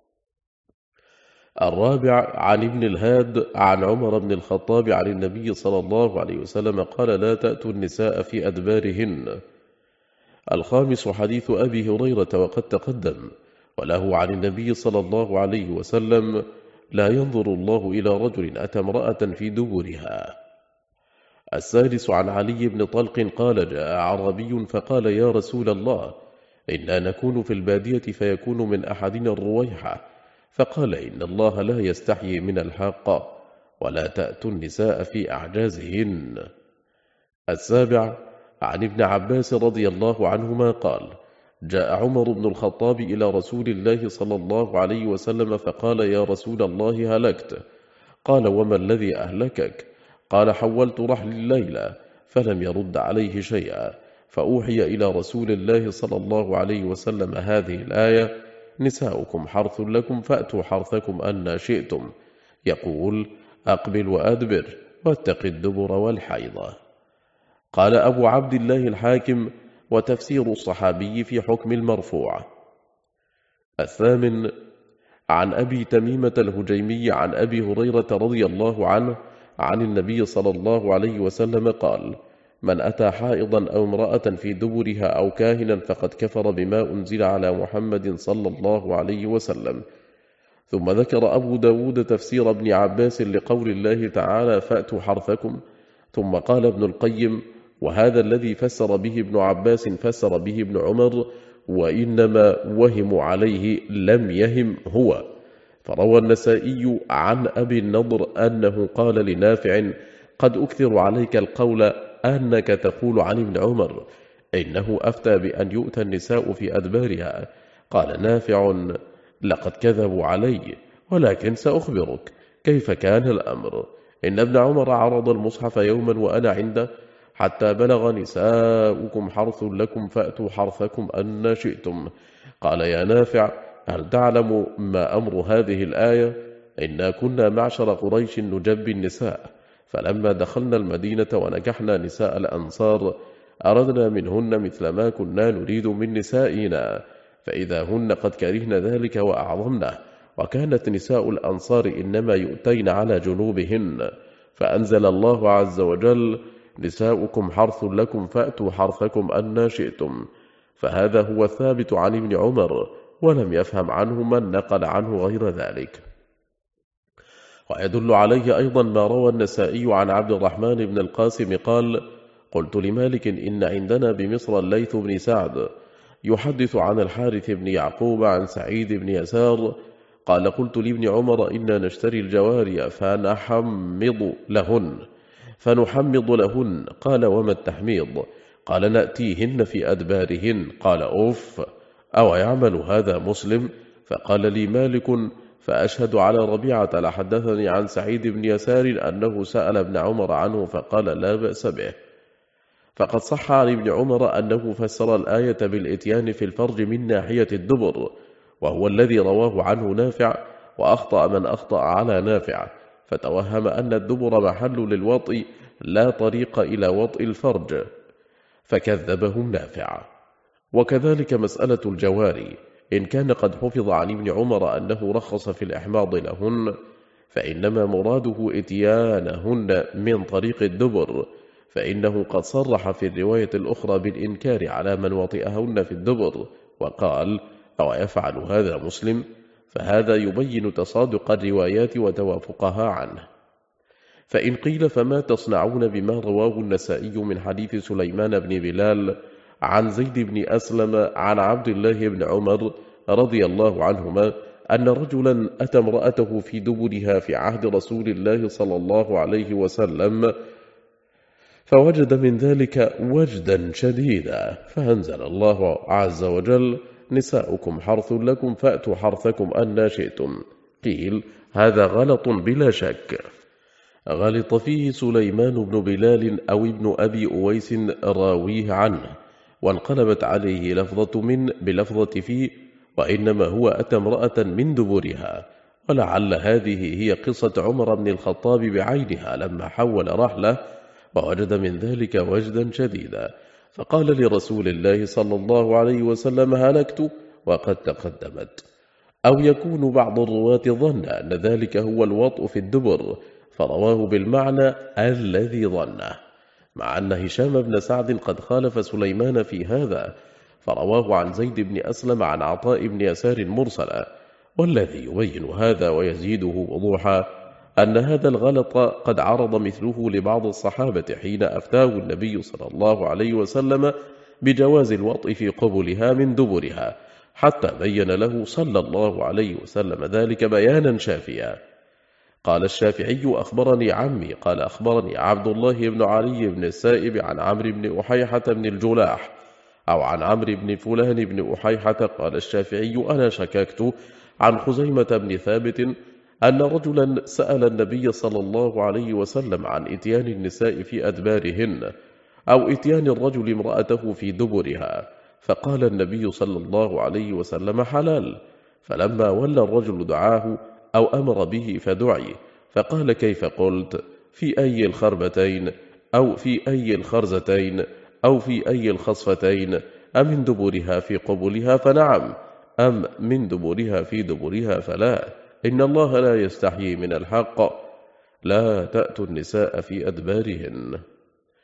الرابع عن ابن الهاد عن عمر بن الخطاب عن النبي صلى الله عليه وسلم قال: لا تأتوا النساء في أدبارهن. الخامس حديث أبي هريرة وقد تقدم، وله عن النبي صلى الله عليه وسلم: لا ينظر الله إلى رجل أتى امرأة في دبرها. السادس عن علي بن طلق قال: جاء عربي فقال: يا رسول الله، إنا نكون في البادية فيكون من أحدنا الرويحة، فقال: إن الله لا يستحيي من الحق، ولا تأتوا النساء في أعجازهن. السابع عن ابن عباس رضي الله عنهما قال: جاء عمر بن الخطاب إلى رسول الله صلى الله عليه وسلم فقال: يا رسول الله، هلكت. قال: وما الذي أهلكك؟ قال: حولت رحلي الليلة، فلم يرد عليه شيئا، فأوحي إلى رسول الله صلى الله عليه وسلم هذه الآية: نساؤكم حرث لكم فأتوا حرثكم أن شئتم، يقول: أقبل وأدبر، واتق الدبر والحيضة. قال أبو عبد الله الحاكم: وتفسير الصحابي في حكم المرفوع. الثامن عن أبي تميمة الهجيمي عن أبي هريرة رضي الله عنه عن النبي صلى الله عليه وسلم قال: من أتى حائضا أو امرأة في دبرها أو كاهنا فقد كفر بما أنزل على محمد صلى الله عليه وسلم. ثم ذكر أبو داود تفسير ابن عباس لقول الله تعالى فأتوا حرثكم. ثم قال ابن القيم وهذا الذي فسر به ابن عباس فسر به ابن عمر، وإنما وهم عليه لم يهم هو. فروى النسائي عن أبي النضر أنه قال لنافع قد أكثر عليك القول أنك تقول عن ابن عمر إنه أفتى بأن يؤتى النساء في أدبارها. قال نافع لقد كذبوا علي، ولكن سأخبرك كيف كان الأمر. إن ابن عمر عرض المصحف يوما وأنا عنده حتى بلغ نساؤكم حرث لكم فأتوا حرثكم أن شئتم. قال يا نافع هل تعلم ما أمر هذه الآية؟ إنا كنا معشر قريش نجبي النساء، فلما دخلنا المدينة ونكحنا نساء الأنصار أردنا منهن مثل ما كنا نريد من نسائنا، فإذا هن قد كرهن ذلك وأعظمنه، وكانت نساء الأنصار إنما يؤتين على جنوبهن، فأنزل الله عز وجل نساؤكم حرث لكم فأتوا حرثكم أن شئتم. فهذا هو الثابت عن ابن عمر، ولم يفهم عنه من نقل عنه غير ذلك. ويدل عليه أيضا ما روى النسائي عن عبد الرحمن بن القاسم قال قلت لمالك إن عندنا بمصر الليث بن سعد يحدث عن الحارث بن يعقوب عن سعيد بن يسار قال قلت لابن عمر إنا نشتري الجواري فنحمض لهن. قال وما التحميض؟ قال نأتيهن في أدبارهن. قال أوف، أو يعمل هذا مسلم؟ فقال لي مالك فأشهد على ربيعة لحدثني عن سعيد بن يسار أنه سأل ابن عمر عنه فقال لا بأس به. فقد صح عن ابن عمر أنه فسر الآية بالإتيان في الفرج من ناحية الدبر، وهو الذي رواه عنه نافع، وأخطأ من أخطأ على نافع فتوهم أن الدبر محل للوطء لا طريق إلى وطء الفرج، فكذبهم نافع. وكذلك مسألة الجواري إن كان قد حفظ عن ابن عمر أنه رخص في الإحماض لهن، فإنما مراده إتيانهن من طريق الدبر، فإنه قد صرح في الرواية الأخرى بالإنكار على من وطئهن في الدبر وقال أو يفعل هذا مسلم؟ فهذا يبين تصادق الروايات وتوافقها عنه. فإن قيل فما تصنعون بما رواه النسائي من حديث سليمان بن بلال عن زيد بن أسلم عن عبد الله بن عمر رضي الله عنهما أن رجلا أتى امرأته في دبرها في عهد رسول الله صلى الله عليه وسلم فوجد من ذلك وجدا شديدا، فأنزل الله عز وجل نساؤكم حرث لكم فأتوا حرثكم أن شئتم. قيل هذا غلط بلا شك، غلط فيه سليمان بن بلال أو ابن أبي أويس راويه عنه، وانقلبت عليه لفظة من بلفظة فيه، وإنما هو أتى امرأة من دبرها. ولعل هذه هي قصة عمر بن الخطاب بعينها لما حول رحله ووجد من ذلك وجدا شديدا، فقال لرسول الله صلى الله عليه وسلم هلكت وقد تقدمت. أو يكون بعض الرواة ظن أن ذلك هو الوطء في الدبر فرواه بالمعنى الذي ظنه، مع أن هشام بن سعد قد خالف سليمان في هذا فرواه عن زيد بن أسلم عن عطاء بن يسار مرسلا. والذي يبين هذا ويزيده وضوحا أن هذا الغلط قد عرض مثله لبعض الصحابة حين أفتاه النبي صلى الله عليه وسلم بجواز الوطء في قبلها من دبرها، حتى بين له صلى الله عليه وسلم ذلك بيانا شافيا. قال الشافعي أخبرني عمي قال أخبرني عبد الله بن علي بن السائب عن عمرو بن أحيحة بن الجلاح أو عن عمرو بن فلان بن أحيحة. قال الشافعي أنا شككت عن خزيمة بن ثابت أن رجلا سأل النبي صلى الله عليه وسلم عن إتيان النساء في أدبارهن أو إتيان الرجل امرأته في دبرها، فقال النبي صلى الله عليه وسلم حلال. فلما ولى الرجل دعاه أو أمر به فدعي، فقال كيف قلت؟ في أي الخربتين أو في أي الخرزتين أو في أي الخصفتين؟ أمن دبرها في قبلها؟ فنعم. أم من دبرها في دبرها؟ فلا. إن الله لا يستحيي من الحق، لا تأتوا النساء في أدبارهن.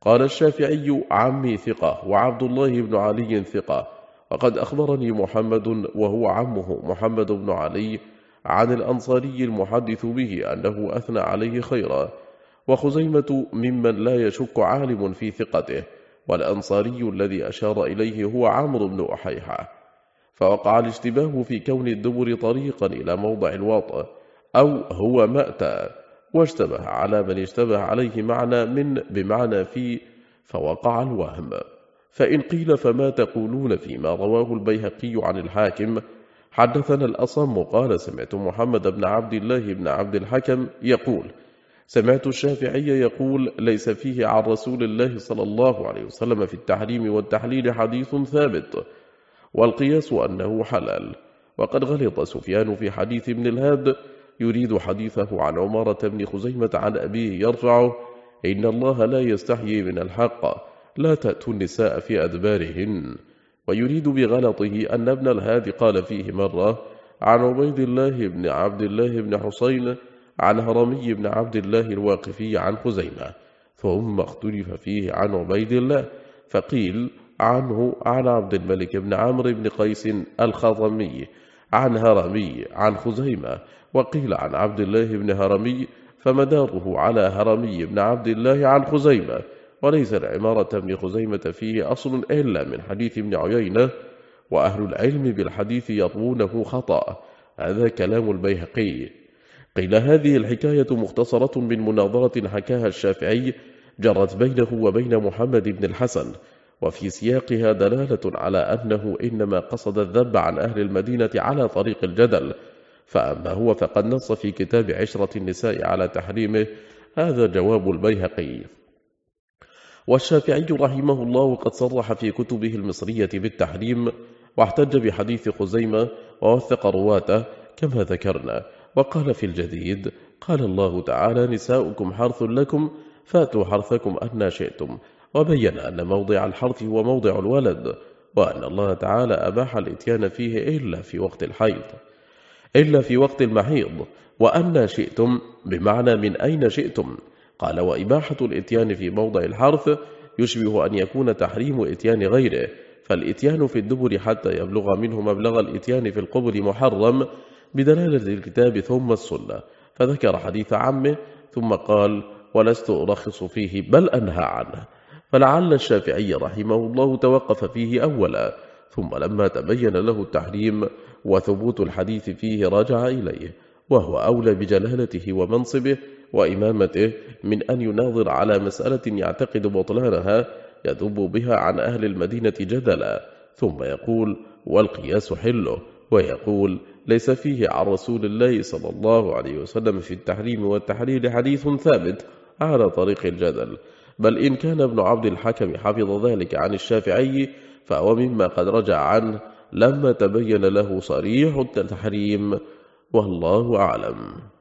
قال الشافعي: عمي ثقة، وعبد الله بن علي ثقة. وقد أخبرني محمد وهو عمه محمد بن علي عن الأنصاري المحدث به أنه أثنى عليه خيرا. وخزيمة ممن لا يشك عالم في ثقته، والأنصاري الذي أشار إليه هو عمرو بن أحيحة. فوقع الاشتباه في كون الدبر طريقا إلى موضع الوطء، أو هو مأتى، واشتبه على من اشتبه عليه معنى من بمعنى في، فوقع الوهم. فإن قيل: فما تقولون فيما رواه البيهقي عن الحاكم؟ حدثنا الأصم قال: سمعت محمد بن عبد الله بن عبد الحكم يقول: سمعت الشافعي يقول: ليس فيه عن رسول الله صلى الله عليه وسلم في التحريم والتحليل حديث ثابت، والقياس أنه حلال. وقد غلط سفيان في حديث ابن الهاد، يريد حديثه عن عمارة بن خزيمة عن أبيه يرفعه: إن الله لا يستحيي من الحق، لا تأتوا النساء في أدبارهن. ويريد بغلطه أن ابن الهاد قال فيه مرة عن عبيد الله بن عبد الله بن حسين عن هرمي بن عبد الله الواقفي عن خزيمة، ثم اختلف فيه عن عبيد الله، فقيل عنه عن عبد الملك بن عمرو بن قيس الخضمي عن هرمي عن خزيمة، وقيل عن عبد الله بن هرمي، فمداره على هرمي بن عبد الله عن خزيمة. وليس العمارة بن خزيمة فيه أصل إلا من حديث ابن عيينة، وأهل العلم بالحديث يروونه خطأ. هذا كلام البيهقي. قيل: هذه الحكاية مختصرة من مناظرة حكاها الشافعي جرت بينه وبين محمد بن الحسن، وفي سياقها دلالة على أنه إنما قصد الذب عن أهل المدينة على طريق الجدل، فأما هو فقد نص في كتاب عشرة النساء على تحريمه. هذا جواب البيهقي. والشافعي رحمه الله قد صرح في كتبه المصرية بالتحريم، واحتج بحديث خزيمة ووثق رواته كما ذكرنا. وقال في الجديد: قال الله تعالى: نساؤكم حرث لكم فأتوا حرثكم أنى شئتم، وبين أن موضع الحرث هو موضع الولد، وأن الله تعالى أباح الإتيان فيه إلا في وقت الحيض، إلا في وقت المحيض. وأنى شئتم بمعنى من أين شئتم. قال: وإباحة الإتيان في موضع الحرث يشبه أن يكون تحريم إتيان غيره، فالإتيان في الدبر حتى يبلغ منه مبلغ الإتيان في القبل محرم بدلالة الكتاب ثم السنة، فذكر حديث عمه ثم قال: ولست أرخص فيه بل أنهى عنه. فلعل الشافعي رحمه الله توقف فيه أولا، ثم لما تبين له التحريم وثبوت الحديث فيه رجع إليه، وهو أولى بجلالته ومنصبه وإمامته من أن يناظر على مسألة يعتقد بطلانها يذب بها عن أهل المدينة جدلا، ثم يقول: والقياس حله، ويقول: ليس فيه عن رسول الله صلى الله عليه وسلم في التحريم والتحليل حديث ثابت على طريق الجدل. بل إن كان ابن عبد الحكم حفظ ذلك عن الشافعي فهو مما قد رجع عنه لما تبين له صريح التحريم، والله أعلم.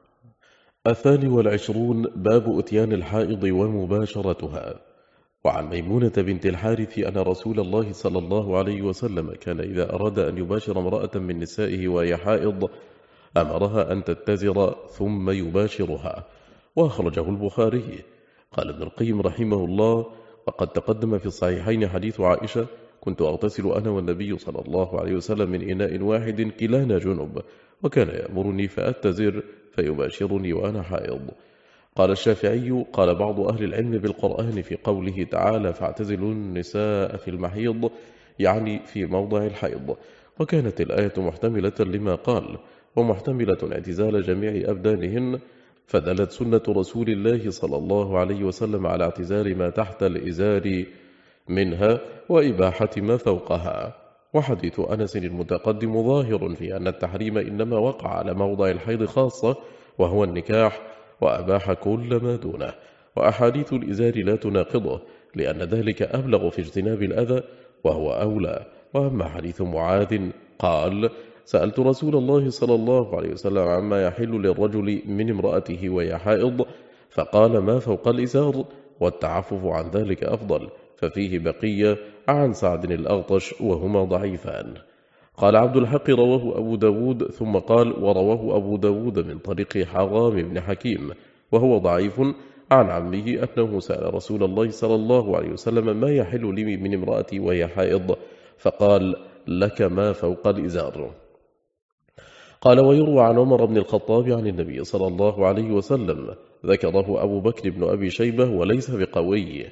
22 باب أتيان الحائض ومباشرتها. وعن ميمونة بنت الحارث أن رسول الله صلى الله عليه وسلم كان إذا أراد أن يباشر امرأة من نسائه وهي حائض أمرها أن تتزر ثم يباشرها، وأخرجه البخاري. قال ابن القيم رحمه الله: وقد تقدم في الصحيحين حديث عائشة: كنت أغتسل أنا والنبي صلى الله عليه وسلم من إناء واحد كلانا جنب، وكان يأمرني فأتزر فيباشرني وأنا حائض. قال الشافعي: قال بعض أهل العلم بالقرآن في قوله تعالى: فاعتزلوا النساء في المحيض، يعني في موضع الحيض، وكانت الآية محتملة لما قال، ومحتملة اعتزال جميع أبدانهن، فدلت سنة رسول الله صلى الله عليه وسلم على اعتزال ما تحت الإزار منها وإباحة ما فوقها. وحديث أنس المتقدم ظاهر في أن التحريم إنما وقع على موضع الحيض خاصة وهو النكاح، وأباح كل ما دونه، وأحاديث الإزار لا تناقضه، لأن ذلك أبلغ في اجتناب الأذى وهو أولى. وأما حديث معاذ قال: سألت رسول الله صلى الله عليه وسلم عما يحل للرجل من امرأته وهي حائض، فقال: ما فوق الإزار، والتعفف عن ذلك أفضل. ففيه بقية عن سعد الأغطش وهما ضعيفان. قال عبد الحق: رواه أبو داود، ثم قال: ورواه أبو داود من طريق حرام بن حكيم وهو ضعيف عن عمه أنه سأل رسول الله صلى الله عليه وسلم ما يحل لي من امرأتي وهي حائض، فقال: لك ما فوق الإزار. قال: ويروى عن عمر بن الخطاب عن النبي صلى الله عليه وسلم، ذكره أبو بكر بن أبي شيبة وليس بقوي.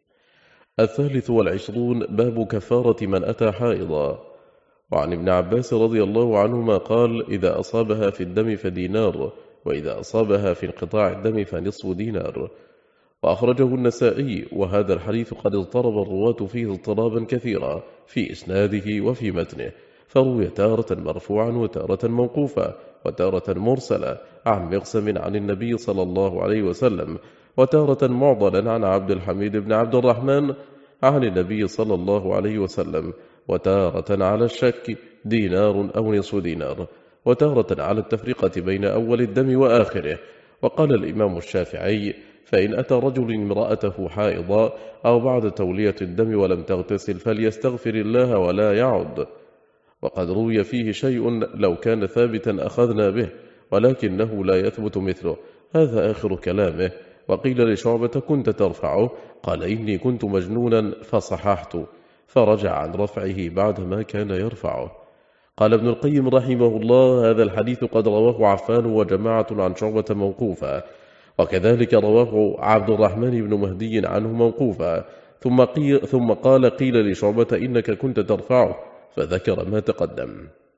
23 باب كفارة من أتى حائضا. وعن ابن عباس رضي الله عنهما قال: إذا أصابها في الدم فدينار، وإذا أصابها في انقطاع الدم فنصف دينار. وأخرجه النسائي، وهذا الحديث قد اضطرب الرواة فيه اضطرابا كثيرا في إسناده وفي متنه، فروي تارة مرفوعا وتارة موقوفا وتارة مرسلا عن مقسم عن النبي صلى الله عليه وسلم، وتارة معضلا عن عبد الحميد بن عبد الرحمن عن النبي صلى الله عليه وسلم، وتارة على الشك دينار أو نصف دينار، وتارة على التفرقة بين أول الدم وآخره. وقال الإمام الشافعي: فإن أتى رجل امرأته حائضا أو بعد تولية الدم ولم تغتسل فليستغفر الله ولا يعد. وقد روي فيه شيء لو كان ثابتا أخذنا به، ولكنه لا يثبت مثله. هذا آخر كلامه. وقيل لشعبة: كنت ترفعه؟ قال: إني كنت مجنونا فصححت، فرجع عن رفعه بعدما كان يرفعه. قال ابن القيم رحمه الله: هذا الحديث قد رواه عفان وجماعة عن شعبة موقوفا، وكذلك رواه عبد الرحمن بن مهدي عنه موقوفا، ثم قال: قيل لشعبة: إنك كنت ترفعه، فذكر ما تقدم.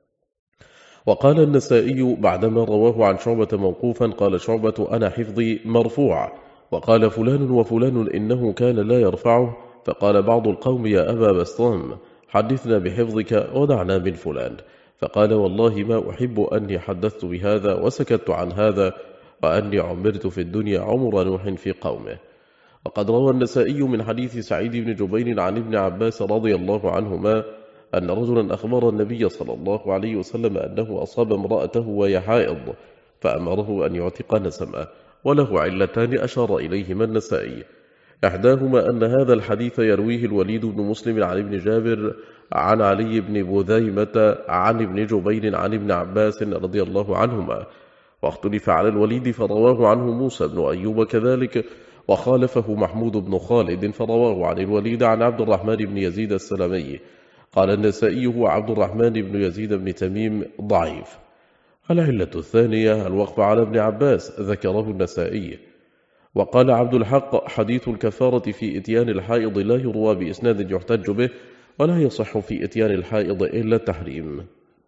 وقال النسائي بعدما رواه عن شعبة موقوفا: قال شعبة: أنا حفظي مرفوع. وقال فلان وفلان إنه كان لا يرفعه، فقال بعض القوم: يا أبا بسطام، حدثنا بحفظك ودعنا من فلان. فقال: والله ما أحب أني حدثت بهذا وسكت عن هذا، وأني عمرت في الدنيا عمر نوح في قومه. وقد روى النسائي من حديث سعيد بن جبير عن ابن عباس رضي الله عنهما أن رجلا أخبر النبي صلى الله عليه وسلم أنه أصاب امرأته وهي حائض، فأمره أن يعتق نسمه، وله علتان أشار إليهما النسائي. إحداهما أن هذا الحديث يرويه الوليد بن مسلم عن ابن جابر عن علي بن بذيمة عن ابن جبير عن ابن عباس رضي الله عنهما، واختلف على الوليد فرواه عنه موسى بن أيوب كذلك، وخالفه محمود بن خالد فرواه عن الوليد عن عبد الرحمن بن يزيد السلمي. قال النسائي: هو عبد الرحمن بن يزيد بن تميم ضعيف. العلة الثانية الوقف على ابن عباس، ذكره النسائي. وقال عبد الحق: حديث الكفارة في إتيان الحائض لا يروى بإسناد يحتج به، ولا يصح في إتيان الحائض إلا التحريم.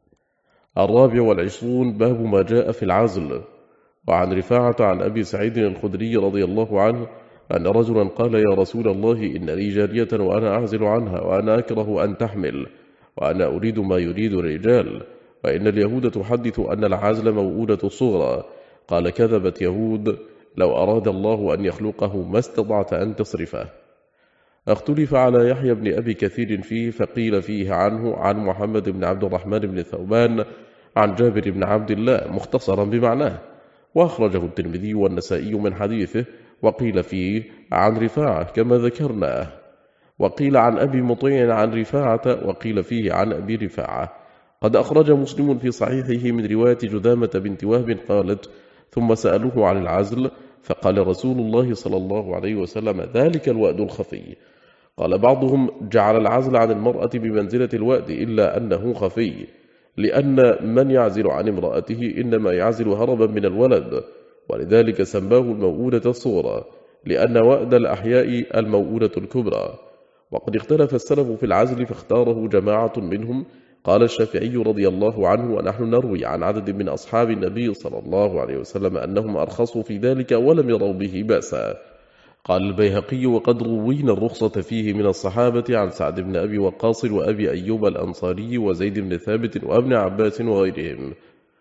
24 باب ما جاء في العزل. وعن رفاعة عن أبي سعيد الخدري رضي الله عنه أن رجلا قال: يا رسول الله، إن لي جارية وأنا أعزل عنها، وأنا أكره أن تحمل، وأنا أريد ما يريد الرجال، وإن اليهود تحدث أن العزل موؤودة الصغرى. قال: كذبت يهود، لو أراد الله أن يخلقه ما استطعت أن تصرفه. اختلف على يحيى بن أبي كثير فيه، فقيل فيه عنه عن محمد بن عبد الرحمن بن ثوبان عن جابر بن عبد الله مختصرا بمعناه، وأخرجه الترمذي والنسائي من حديثه. وقيل فيه عن رفاعة كما ذكرناه، وقيل عن أبي مطيع عن رفاعة، وقيل فيه عن أبي رفاعة. قد أخرج مسلم في صحيحه من رواية جذامة بنت وهب قالت: ثم سألوه عن العزل، فقال رسول الله صلى الله عليه وسلم: ذلك الوأد الخفي. قال بعضهم: جعل العزل عن المرأة بمنزلة الوأد، إلا أنه خفي، لأن من يعزل عن امرأته إنما يعزل هربا من الولد، ولذلك سماه الموؤودة الصغرى، لأن وأد الأحياء الموؤودة الكبرى. وقد اختلف السلف في العزل فاختاره جماعة منهم. قال الشافعي رضي الله عنه: ونحن نروي عن عدد من أصحاب النبي صلى الله عليه وسلم أنهم أرخصوا في ذلك ولم يروا به بأسا. قال البيهقي: وقد روينا الرخصة فيه من الصحابة عن سعد بن أبي وقاص وأبي أيوب الأنصاري وزيد بن ثابت وابن عباس وغيرهم.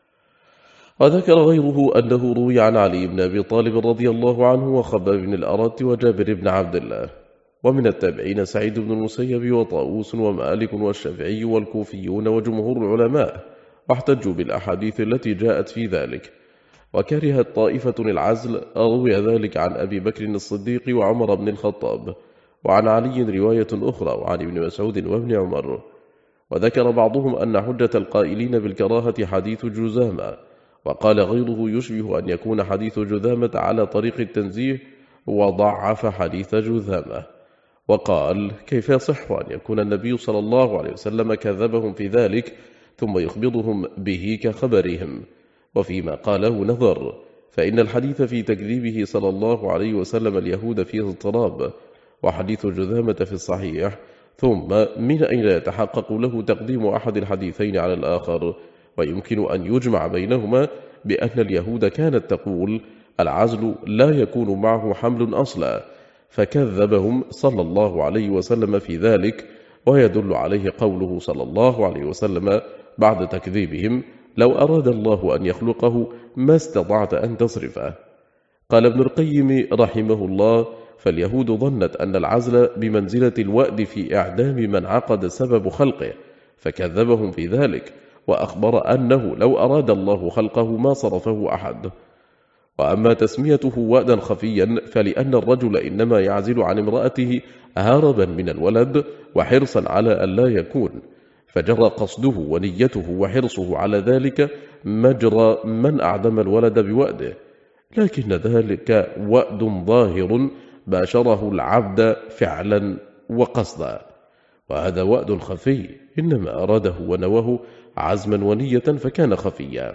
وذكر غيره أنه روي عن علي بن أبي طالب رضي الله عنه وخباب بن الأرت وجابر بن عبد الله. ومن التابعين سعيد بن المسيب وطاووس ومالك والشافعي والكوفيون وجمهور العلماء، واحتجوا بالأحاديث التي جاءت في ذلك. وكرهت طائفة العزل، روي ذلك عن أبي بكر الصديق وعمر بن الخطاب، وعن علي رواية أخرى، وعن ابن مسعود وابن عمر. وذكر بعضهم أن حجة القائلين بالكراهة حديث جذامة، وقال غيره: يشبه أن يكون حديث جذامة على طريق التنزيه، وضعف حديث جذامة، وقال: كيف يصح أن يكون النبي صلى الله عليه وسلم كذبهم في ذلك ثم يخبرهم به كخبرهم؟ وفيما قاله نظر، فإن الحديث في تكذيبه صلى الله عليه وسلم اليهود فيه اضطراب، وحديث جذامة في الصحيح، ثم من أين يتحقق له تقديم أحد الحديثين على الآخر؟ ويمكن أن يجمع بينهما بأن اليهود كانت تقول: العزل لا يكون معه حمل أصلا، فكذبهم صلى الله عليه وسلم في ذلك، ويدل عليه قوله صلى الله عليه وسلم بعد تكذيبهم: لو أراد الله أن يخلقه ما استطعت أن تصرفه. قال ابن القيم رحمه الله: فاليهود ظنت أن العزل بمنزلة الوأد في إعدام من عقد سبب خلقه، فكذبهم في ذلك، وأخبر أنه لو أراد الله خلقه ما صرفه أحد. وأما تسميته وأدا خفيا فلأن الرجل إنما يعزل عن امرأته هربا من الولد وحرصا على أن لا يكون، فجرى قصده ونيته وحرصه على ذلك مجرى من أعدم الولد بوأده، لكن ذلك وأد ظاهر باشره العبد فعلا وقصدا، وهذا وأد خفي إنما أراده ونواه عزما ونية فكان خفيا.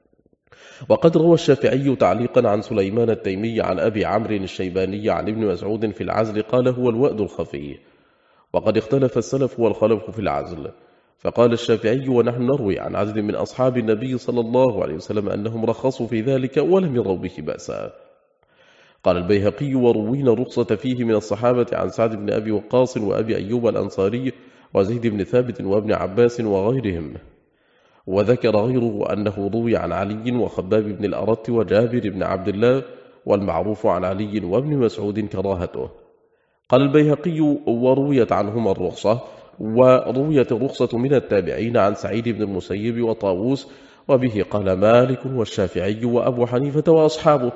وقد روى الشافعي تعليقا عن سليمان التيمي عن أبي عمرو الشيباني عن ابن مسعود في العزل قال: هو الوأد الخفي. وقد اختلف السلف والخلف في العزل، فقال الشافعي: ونحن نروي عن عدد من أصحاب النبي صلى الله عليه وسلم أنهم رخصوا في ذلك ولم يروا به بأسا. قال البيهقي: وروينا رخصة فيه من الصحابة عن سعد بن أبي وقاص وأبي أيوب الأنصاري وزيد بن ثابت وابن عباس وغيرهم. وذكر غيره أنه روي عن علي وخباب بن الأرت وجابر بن عبد الله، والمعروف عن علي وابن مسعود كراهته. قال البيهقي: ورويت عنهما الرخصة، ورويت الرخصة من التابعين عن سعيد بن المسيب وطاووس، وبه قال مالك والشافعي وأبو حنيفة وأصحابه،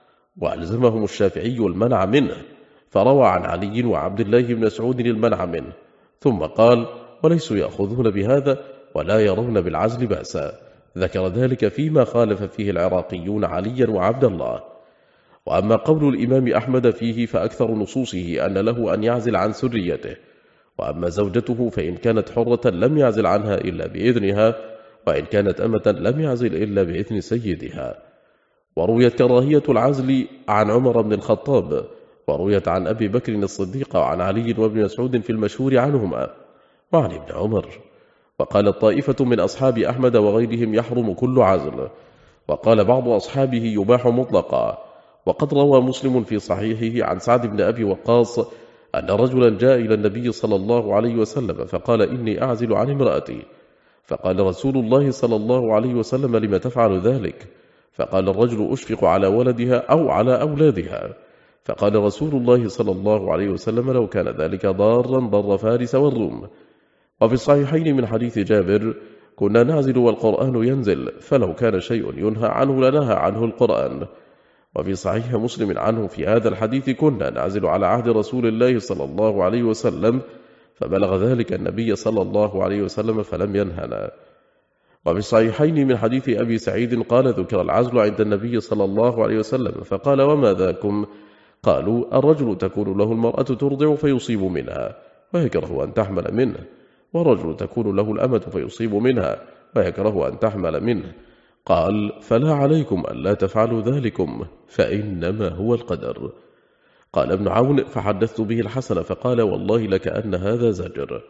وألزمهم الشافعي المنع منه، فروى عن علي وعبد الله بن مسعود المنع منه، ثم قال: وليسوا يأخذون بهذا ولا يرون بالعزل بأسا. ذكر ذلك فيما خالف فيه العراقيون عليا وعبد الله. وأما قول الإمام أحمد فيه فأكثر نصوصه أن له أن يعزل عن سريته، وأما زوجته فإن كانت حرة لم يعزل عنها إلا بإذنها، وإن كانت أمة لم يعزل إلا بإذن سيدها. ورويت كراهية العزل عن عمر بن الخطاب، ورويت عن أبي بكر الصديق وعن علي وابن مسعود في المشهور عنهما وعن ابن عمر. وقال طائفة من أصحاب أحمد وغيرهم: يحرم كل عزل. وقال بعض أصحابه: يباح مطلقا. وقد روى مسلم في صحيحه عن سعد بن أبي وقاص أن رجلا جاء إلى النبي صلى الله عليه وسلم فقال: إني أعزل عن امرأتي. فقال رسول الله صلى الله عليه وسلم: لم تفعل ذلك؟ فقال الرجل: أشفق على ولدها أو على أولادها. فقال رسول الله صلى الله عليه وسلم: لو كان ذلك ضارا ضر فارس والروم. وفي الصحيحين من حديث جابر: كنا نعزل والقرآن ينزل، فلو كان شيء ينهى عنه لنهى عنه القرآن. وفي صحيح مسلم عنه في هذا الحديث: كنا نعزل على عهد رسول الله صلى الله عليه وسلم، فبلغ ذلك النبي صلى الله عليه وسلم فلم ينهنا. وفي الصحيحين من حديث أبي سعيد قال: ذكر العزل عند النبي صلى الله عليه وسلم، فقال: وما ذاكم؟ قالوا: الرجل تكون له المرأة ترضع فيصيب منها ويكره أن تحمل منه، والرجل تكون له الأمة فيصيب منها ويكره أن تحمل منه. قال: فلا عليكم ألا تفعلوا ذلكم، فإنما هو القدر. قال ابن عون: فحدثت به الحسن فقال: والله لكأن هذا زجر.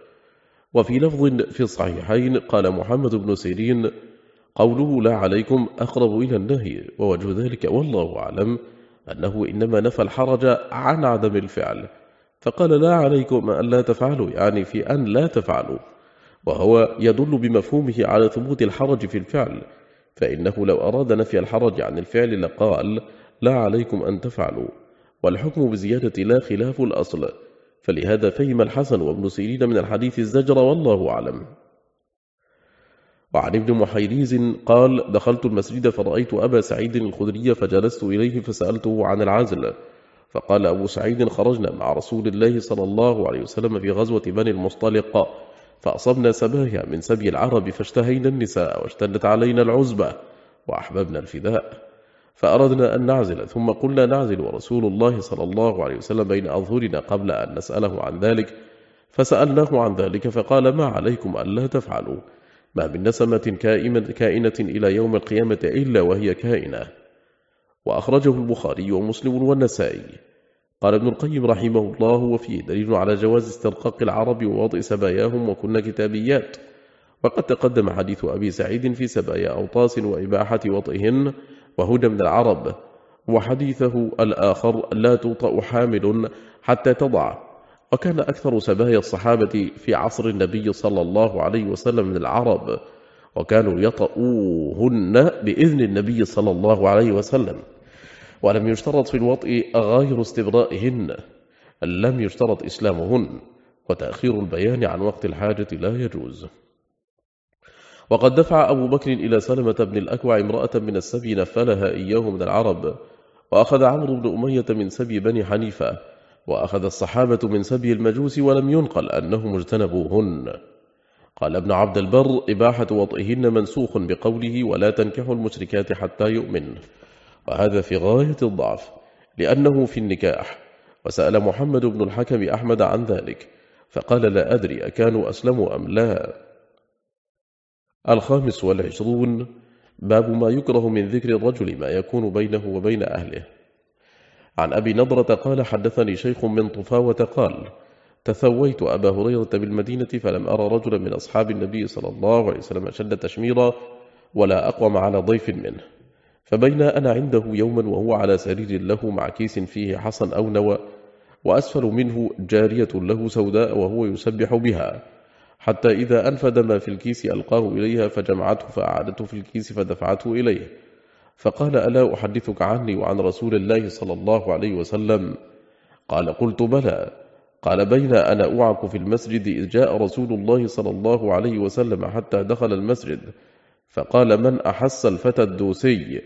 وفي لفظ في الصحيحين قال محمد بن سيرين: قوله لا عليكم أقرب إلى النهي، ووجه ذلك والله أعلم أنه إنما نفى الحرج عن عدم الفعل، فقال: لا عليكم ألا تفعلوا، يعني في أن لا تفعلوا، وهو يدل بمفهومه على ثبوت الحرج في الفعل، فإنه لو أراد نفي الحرج عن الفعل لقال: لا عليكم أن تفعلوا، والحكم بزيادة لا خلاف الأصل، فلهذا فهم الحسن وابن سيرين من الحديث الزجر والله أعلم. وعن ابن محيريز قال: دخلت المسجد فرأيت أبا سعيد الخدري فجلست إليه فسألته عن العزل، فقال أبو سعيد: خرجنا مع رسول الله صلى الله عليه وسلم في غزوة بني المصطلق، فأصبنا سبايا من سبي العرب، فاشتهينا النساء واشتدت علينا العزبة وأحببنا الفداء، فأردنا أن نعزل، ثم قلنا نعزل ورسول الله صلى الله عليه وسلم بين أظهرنا قبل أن نسأله عن ذلك، فسألناه عن ذلك فقال: ما عليكم ألا تفعلوا، ما من نسمة كائنة إلى يوم القيامة إلا وهي كائنة. وأخرجه البخاري ومسلم والنسائي. قال ابن القيم رحمه الله: وفيه دليل على جواز استرقاق العرب ووضع سباياهم وكن كتابيات، وقد تقدم حديث أبي سعيد في سبايا أوطاس وإباحة وطئهن وهدى من العرب، وحديثه الآخر: لا توطأ حامل حتى تضع. وكان أكثر سبايا الصحابة في عصر النبي صلى الله عليه وسلم من العرب، وكانوا يطؤوهن بإذن النبي صلى الله عليه وسلم، ولم يشترط في الوطء غير استبرائهن، لم يشترط إسلامهن، وتأخير البيان عن وقت الحاجة لا يجوز. وقد دفع أبو بكر إلى سلمة بن الأكوع امرأة من السبي نفلها إياه من العرب، وأخذ عمرو بن أمية من سبي بني حنيفة، وأخذ الصحابة من سبي المجوس، ولم ينقل أنهم اجتنبوهن. قال ابن عبد البر: إباحة وطئهن منسوخ بقوله: ولا تنكحوا المشركات حتى يؤمن، وهذا في غاية الضعف لأنه في النكاح. وسأل محمد بن الحكم أحمد عن ذلك فقال: لا أدري أكانوا أسلموا أم لا. 25. باب ما يكره من ذكر الرجل ما يكون بينه وبين أهله. عن أبي نضرة قال: حدثني شيخ من طفاوة قال: تثويت أبا هريرة بالمدينة فلم أرى رجلا من أصحاب النبي صلى الله عليه وسلم أشد تشميرا ولا أقوم على ضيف منه، فبين أنا عنده يوما وهو على سرير له مع كيس فيه حصى أو نوى، وأسفل منه جارية له سوداء وهو يسبح بها، حتى إذا أنفد ما في الكيس ألقاه إليها فجمعته فأعادته في الكيس فدفعته إليه، فقال: ألا أحدثك عني وعن رسول الله صلى الله عليه وسلم؟ قال: قلت بلى. قال: بين أنا أوعك في المسجد إذ جاء رسول الله صلى الله عليه وسلم حتى دخل المسجد، فقال: من أحس الفتى الدوسي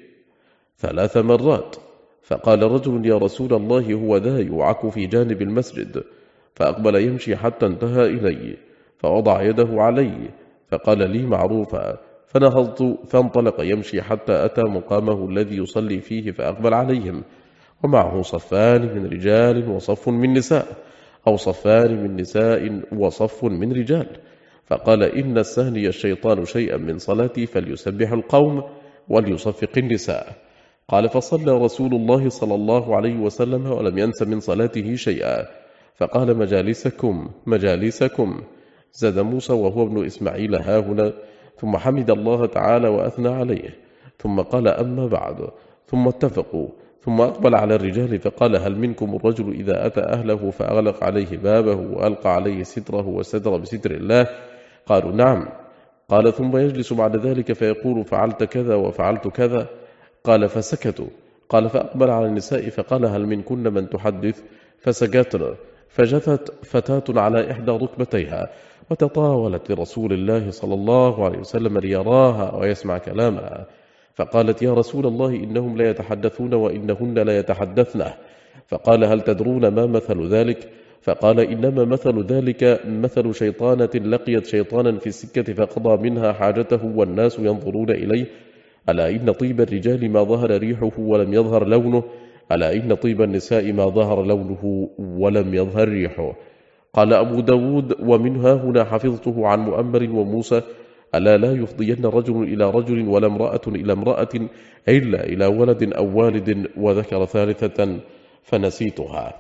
3 مرات، فقال رجل: يا رسول الله هو ذا يوعك في جانب المسجد، فأقبل يمشي حتى انتهى إلي، فوضع يده علي، فقال لي معروفا، فنهضت فانطلق يمشي حتى أتى مقامه الذي يصلي فيه، فأقبل عليهم ومعه صفان من رجال وصف من نساء، أو صفان من نساء وصف من رجال، فقال: إن السهني الشيطان شيئا من صلاتي فليسبح القوم وليصفق النساء. قال: فصلى رسول الله صلى الله عليه وسلم ولم ينس من صلاته شيئا، فقال: مجالسكم مجالسكم. زاد موسى وهو ابن إسماعيل هاهنا، ثم حمد الله تعالى وأثنى عليه، ثم قال: أما بعد. ثم اتفقوا، ثم أقبل على الرجال فقال: هل منكم الرجل إذا أتى أهله فأغلق عليه بابه وألقى عليه ستره وستر بستر الله؟ قالوا: نعم. قال: ثم يجلس بعد ذلك فيقول: فعلت كذا وفعلت كذا. قال: فسكتوا. قال: فأقبل على النساء فقال: هل منكن من تحدث؟ فسكتنا، فجثت فتاة على إحدى ركبتيها وتطاولت لرسول الله صلى الله عليه وسلم ليراها ويسمع كلامها، فقالت: يا رسول الله إنهم لا يتحدثون وإنهن لا يتحدثن. فقال: هل تدرون ما مثل ذلك؟ فقال: إنما مثل ذلك مثل شيطانة لقيت شيطانا في السكة فقضى منها حاجته والناس ينظرون إليه، ألا إن طيب الرجال ما ظهر ريحه ولم يظهر لونه، ألا إن طيب النساء ما ظهر لونه ولم يظهر ريحه. قال أبو داود: ومنها هنا حفظته عن مؤمر وموسى: ألا لا يفضين رجل إلى رجل ولا امرأة إلى امرأة إلا إلى ولد أو والد، وذكر ثالثة فنسيتها.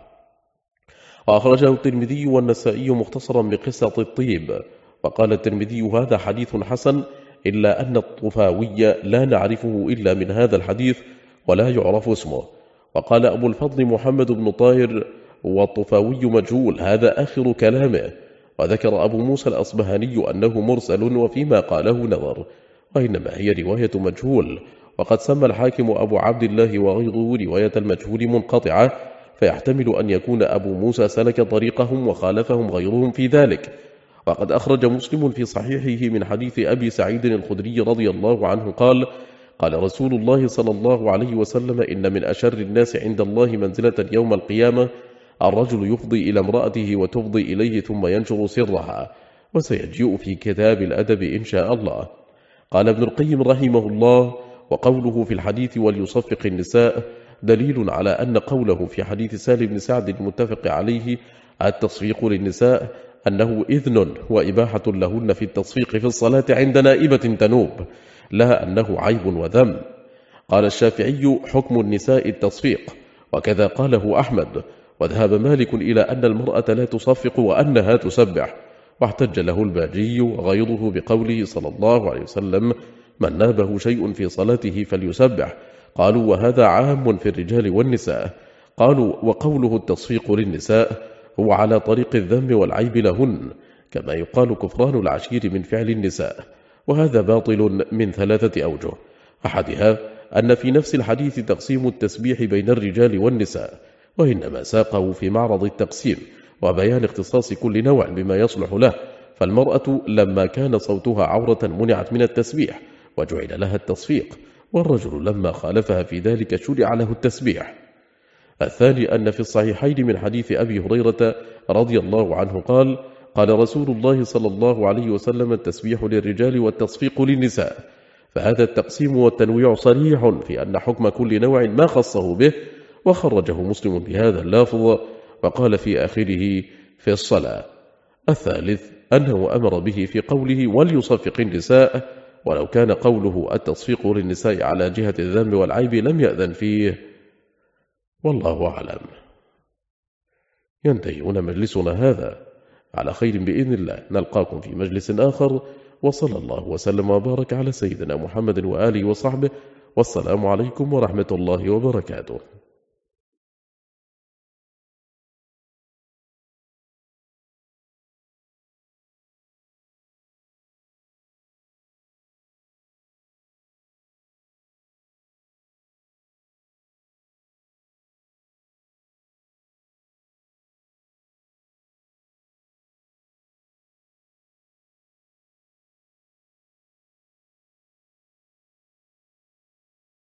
وأخرجه الترمذي والنسائي مختصرا بقصة الطيب، وقال الترمذي: هذا حديث حسن، إلا أن الطفاوي لا نعرفه إلا من هذا الحديث ولا يعرف اسمه. وقال أبو الفضل محمد بن طاهر: والطفاوي مجهول، هذا آخر كلامه. وذكر أبو موسى الأصبهاني أنه مرسل وفيما قاله نظر، وإنما هي رواية مجهول. وقد سمى الحاكم أبو عبد الله وغيره رواية المجهول منقطعة، فيحتمل أن يكون أبو موسى سلك طريقهم وخالفهم غيرهم في ذلك. وقد أخرج مسلم في صحيحه من حديث أبي سعيد الخدري رضي الله عنه قال: قال رسول الله صلى الله عليه وسلم: إن من أشر الناس عند الله منزلة يوم القيامة الرجل يفضي إلى امرأته وتفضي إليه ثم ينشر سرها، وسيجيء في كتاب الأدب إن شاء الله. قال ابن القيم رحمه الله: وقوله في الحديث وليصفق النساء دليل على أن قوله في حديث سهل بن سعد المتفق عليه التصفيق للنساء أنه إذن وإباحة لهن في التصفيق في الصلاة عند نائبة تنوب، لا أنه عيب وذم. قال الشافعي حكم النساء التصفيق، وكذا قاله أحمد، وذهب مالك إلى أن المرأة لا تصفق وأنها تسبح، واحتج له الباجي وغيره بقوله صلى الله عليه وسلم من نابه شيء في صلاته فليسبح. قالوا وهذا عام في الرجال والنساء. قالوا وقوله التصفيق للنساء هو على طريق الذم والعيب لهن، كما يقال كفران العشير من فعل النساء، وهذا باطل من 3 أوجه. أحدها أن في نفس الحديث تقسيم التسبيح بين الرجال والنساء، وإنما ساقه في معرض التقسيم وبيان اختصاص كل نوع بما يصلح له، فالمرأة لما كان صوتها عورة منعت من التسبيح وجعل لها التصفيق، والرجل لما خالفها في ذلك شرع له التسبيح. الثاني أن في الصحيحين من حديث أبي هريرة رضي الله عنه قال قال رسول الله صلى الله عليه وسلم التسبيح للرجال والتصفيق للنساء، فهذا التقسيم والتنويع صريح في أن حكم كل نوع ما خصه به، وخرجه مسلم بهذا اللافظ وقال في آخره في الصلاة. الثالث أنه أمر به في قوله وليصفق النساء، ولو كان قوله التصفيق للنساء على جهة الذم والعيب لم يأذن فيه، والله أعلم. ينتهي هنا مجلسنا هذا، على خير بإذن الله نلقاكم في مجلس آخر، وصلى الله وسلم وبارك على سيدنا محمد وآله وصحبه، والسلام عليكم ورحمة الله وبركاته.